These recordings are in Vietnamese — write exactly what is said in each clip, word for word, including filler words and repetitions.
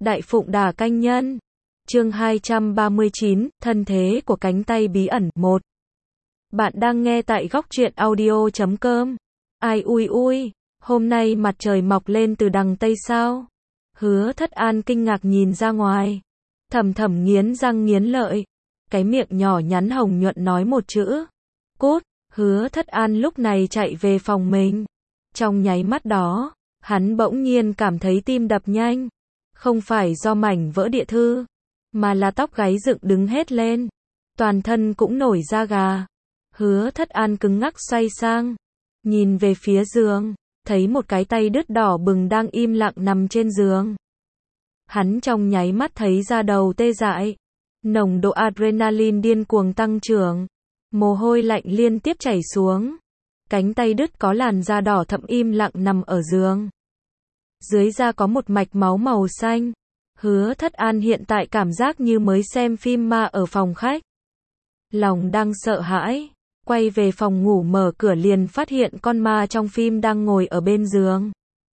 Đại Phụng Đà Canh Nhân. Chương hai trăm ba mươi chín, thân thế của cánh tay bí ẩn. một. Bạn đang nghe tại góc truyện audio chấm com. Ai ui ui, hôm nay mặt trời mọc lên từ đằng Tây sao? Hứa Thất An kinh ngạc nhìn ra ngoài. Thầm thầm nghiến răng nghiến lợi. Cái miệng nhỏ nhắn hồng nhuận nói một chữ. Cút, Hứa Thất An lúc này chạy về phòng mình. Trong nháy mắt đó, hắn bỗng nhiên cảm thấy tim đập nhanh. Không phải do mảnh vỡ địa thư, mà là tóc gáy dựng đứng hết lên. Toàn thân cũng nổi da gà. Hứa Thất An cứng ngắc xoay sang. Nhìn về phía giường, thấy một cái tay đứt đỏ bừng đang im lặng nằm trên giường. Hắn trong nháy mắt thấy da đầu tê dại. Nồng độ adrenaline điên cuồng tăng trưởng. Mồ hôi lạnh liên tiếp chảy xuống. Cánh tay đứt có làn da đỏ thẫm im lặng nằm ở giường. Dưới da có một mạch máu màu xanh. Hứa Thất An hiện tại cảm giác như mới xem phim ma ở phòng khách. Lòng đang sợ hãi, quay về phòng ngủ mở cửa liền phát hiện con ma trong phim đang ngồi ở bên giường.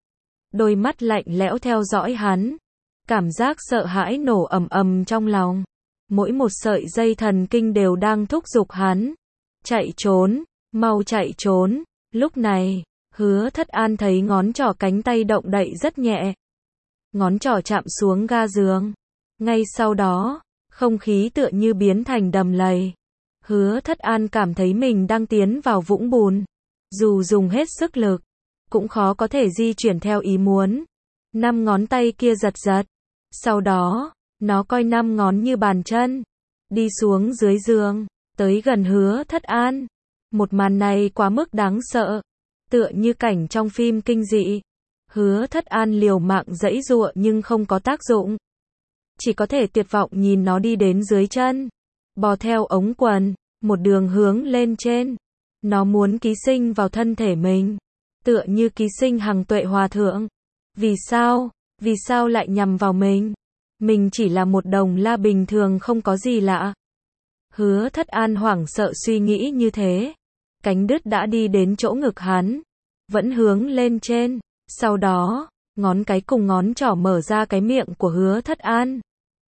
Đôi mắt lạnh lẽo theo dõi hắn. Cảm giác sợ hãi nổ ầm ầm trong lòng. Mỗi một sợi dây thần kinh đều đang thúc giục hắn. Chạy trốn, mau chạy trốn. Lúc này, Hứa Thất An thấy ngón trỏ cánh tay động đậy rất nhẹ. Ngón trỏ chạm xuống ga giường. Ngay sau đó, không khí tựa như biến thành đầm lầy. Hứa Thất An cảm thấy mình đang tiến vào vũng bùn. Dù dùng hết sức lực, cũng khó có thể di chuyển theo ý muốn. Năm ngón tay kia giật giật. Sau đó, nó coi năm ngón như bàn chân. Đi xuống dưới giường, tới gần Hứa Thất An. Một màn này quá mức đáng sợ. Tựa như cảnh trong phim kinh dị. Hứa Thất An liều mạng giãy giụa nhưng không có tác dụng. Chỉ có thể tuyệt vọng nhìn nó đi đến dưới chân. Bò theo ống quần, một đường hướng lên trên. Nó muốn ký sinh vào thân thể mình. Tựa như ký sinh Hằng Tuệ Hòa Thượng. Vì sao? Vì sao lại nhằm vào mình? Mình chỉ là một đồng la bình thường không có gì lạ. Hứa Thất An hoảng sợ suy nghĩ như thế. Cánh đứt đã đi đến chỗ ngực hắn. Vẫn hướng lên trên. Sau đó, ngón cái cùng ngón trỏ mở ra cái miệng của Hứa Thất An.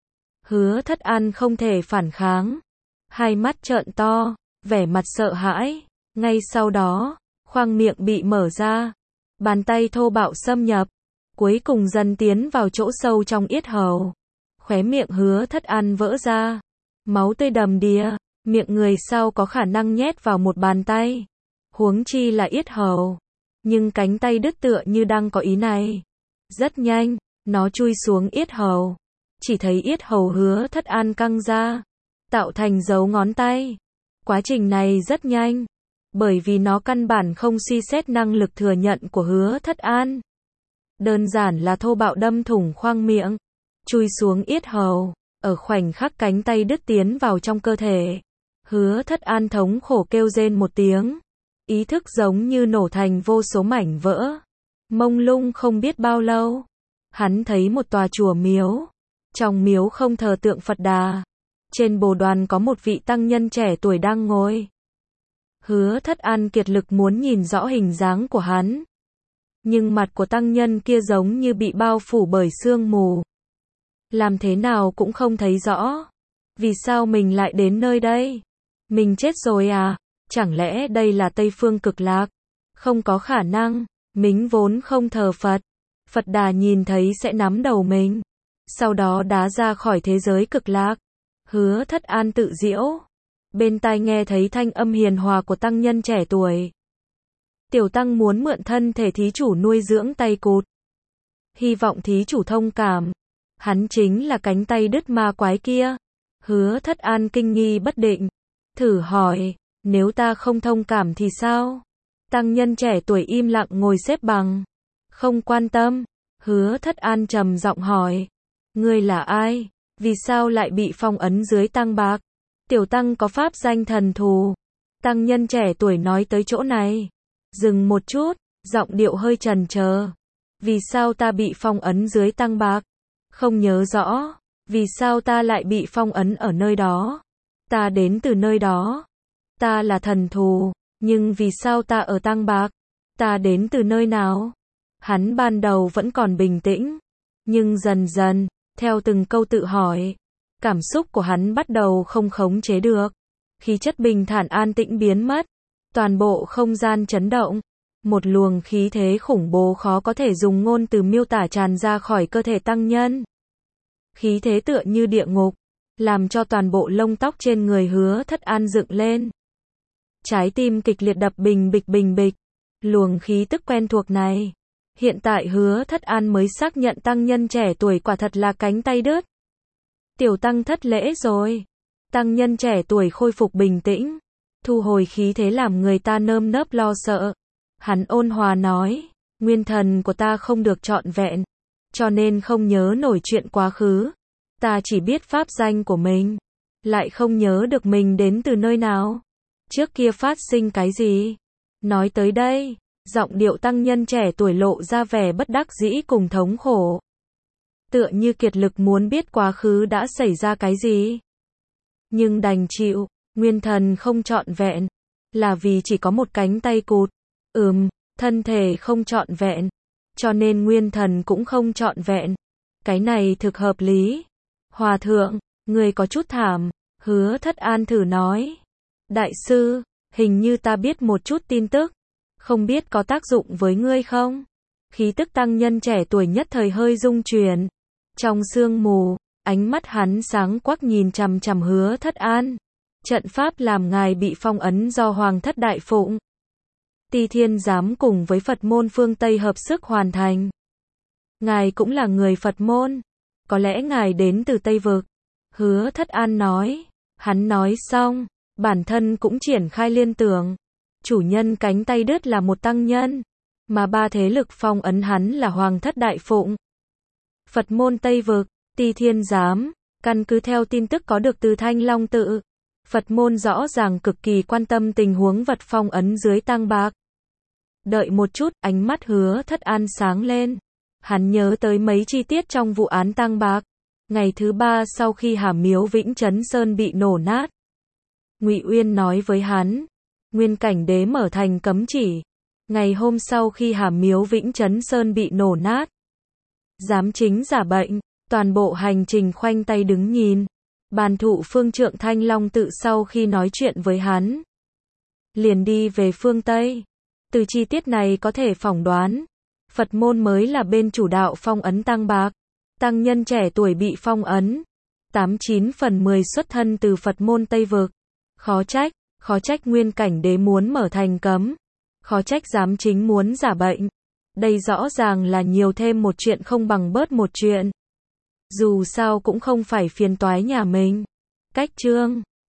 Hứa Thất An không thể phản kháng. Hai mắt trợn to, vẻ mặt sợ hãi. Ngay sau đó, khoang miệng bị mở ra. Bàn tay thô bạo xâm nhập. Cuối cùng dần tiến vào chỗ sâu trong yết hầu. Khóe miệng Hứa Thất An vỡ ra. Máu tươi đầm đìa. Miệng người sau có khả năng nhét vào một bàn tay. Huống chi là yết hầu. Nhưng cánh tay đứt tựa như đang có ý này. Rất nhanh, nó chui xuống yết hầu. Chỉ thấy yết hầu Hứa Thất An căng ra. Tạo thành dấu ngón tay. Quá trình này rất nhanh. Bởi vì nó căn bản không suy xét năng lực thừa nhận của Hứa Thất An. Đơn giản là thô bạo đâm thủng khoang miệng. Chui xuống yết hầu. Ở khoảnh khắc cánh tay đứt tiến vào trong cơ thể. Hứa Thất An thống khổ kêu rên một tiếng. Ý thức giống như nổ thành vô số mảnh vỡ. Mông lung không biết bao lâu. Hắn thấy một tòa chùa miếu. Trong miếu không thờ tượng Phật Đà. Trên bồ đoàn có một vị tăng nhân trẻ tuổi đang ngồi. Hứa Thất An kiệt lực muốn nhìn rõ hình dáng của hắn. Nhưng mặt của tăng nhân kia giống như bị bao phủ bởi sương mù. Làm thế nào cũng không thấy rõ. Vì sao mình lại đến nơi đây? Mình chết rồi à? Chẳng lẽ đây là Tây Phương Cực Lạc? Không có khả năng. Mình vốn không thờ Phật. Phật Đà nhìn thấy sẽ nắm đầu mình. Sau đó đá ra khỏi thế giới cực lạc. Hứa Thất An tự giễu. Bên tai nghe thấy thanh âm hiền hòa của tăng nhân trẻ tuổi. Tiểu tăng muốn mượn thân thể thí chủ nuôi dưỡng tay cụt. Hy vọng thí chủ thông cảm. Hắn chính là cánh tay đứt ma quái kia. Hứa Thất An kinh nghi bất định. Thử hỏi, nếu ta không thông cảm thì sao? Tăng nhân trẻ tuổi im lặng ngồi xếp bằng. Không quan tâm. Hứa Thất An trầm giọng hỏi. Ngươi là ai? Vì sao lại bị phong ấn dưới tăng bạc? Tiểu tăng có pháp danh thần thù. Tăng nhân trẻ tuổi nói tới chỗ này. Dừng một chút, giọng điệu hơi chần chờ. Vì sao ta bị phong ấn dưới tăng bạc? Không nhớ rõ. Vì sao ta lại bị phong ấn ở nơi đó? Ta đến từ nơi đó. Ta là thần thù. Nhưng vì sao ta ở tăng bạc? Ta đến từ nơi nào? Hắn ban đầu vẫn còn bình tĩnh. Nhưng dần dần, theo từng câu tự hỏi. Cảm xúc của hắn bắt đầu không khống chế được. Khí chất bình thản an tĩnh biến mất. Toàn bộ không gian chấn động. Một luồng khí thế khủng bố khó có thể dùng ngôn từ miêu tả tràn ra khỏi cơ thể tăng nhân. Khí thế tựa như địa ngục, làm cho toàn bộ lông tóc trên người Hứa Thất An dựng lên. Trái tim kịch liệt đập bình bịch bình bịch. Luồng khí tức quen thuộc này. Hiện tại Hứa Thất An mới xác nhận tăng nhân trẻ tuổi quả thật là cánh tay đứt. Tiểu tăng thất lễ rồi. Tăng nhân trẻ tuổi khôi phục bình tĩnh, thu hồi khí thế làm người ta nơm nớp lo sợ. Hắn ôn hòa nói, nguyên thần của ta không được trọn vẹn, cho nên không nhớ nổi chuyện quá khứ. Ta chỉ biết pháp danh của mình, lại không nhớ được mình đến từ nơi nào. Trước kia phát sinh cái gì? Nói tới đây, giọng điệu tăng nhân trẻ tuổi lộ ra vẻ bất đắc dĩ cùng thống khổ. Tựa như kiệt lực muốn biết quá khứ đã xảy ra cái gì. Nhưng đành chịu, nguyên thần không trọn vẹn, là vì chỉ có một cánh tay cụt. Ừm, thân thể không trọn vẹn, cho nên nguyên thần cũng không trọn vẹn. Cái này thực hợp lý. Hòa thượng, người có chút thảm, Hứa Thất An thử nói. Đại sư, hình như ta biết một chút tin tức, không biết có tác dụng với ngươi không? Khí tức tăng nhân trẻ tuổi nhất thời hơi rung chuyển. Trong sương mù, ánh mắt hắn sáng quắc nhìn chằm chằm Hứa Thất An. Trận pháp làm ngài bị phong ấn do Hoàng thất đại phụng. Ti Thiên Giám cùng với Phật môn phương Tây hợp sức hoàn thành. Ngài cũng là người Phật môn. Có lẽ ngài đến từ Tây Vực. Hứa Thất An nói. Hắn nói xong, bản thân cũng triển khai liên tưởng. Chủ nhân cánh tay đứt là một tăng nhân, mà ba thế lực phong ấn hắn là Hoàng thất đại phụng, Phật môn Tây Vực, Ti Thiên Giám. Căn cứ theo tin tức có được từ Thanh Long tự, Phật môn rõ ràng cực kỳ quan tâm tình huống vật phong ấn dưới tang bạc. Đợi một chút, ánh mắt Hứa Thất An sáng lên. Hắn nhớ tới mấy chi tiết trong vụ án tang bạc. Ngày thứ ba sau khi Hàm Miếu Vĩnh Chấn Sơn bị nổ nát, Ngụy Uyên nói với hắn, Nguyên Cảnh Đế mở thành cấm chỉ. Ngày hôm sau khi Hàm Miếu Vĩnh Chấn Sơn bị nổ nát, giám chính giả bệnh, toàn bộ hành trình khoanh tay đứng nhìn. Bàn thụ phương trượng Thanh Long tự sau khi nói chuyện với hắn, liền đi về phương Tây. Từ chi tiết này có thể phỏng đoán, Phật môn mới là bên chủ đạo phong ấn tang bạc. Tăng nhân trẻ tuổi bị phong ấn, tám chín phần mười xuất thân từ Phật môn Tây Vực. Khó trách, khó trách Nguyên Cảnh Đế muốn mở thành cấm. Khó trách giám chính muốn giả bệnh. Đây rõ ràng là nhiều thêm một chuyện không bằng bớt một chuyện. Dù sao cũng không phải phiền toái nhà mình. Cách chương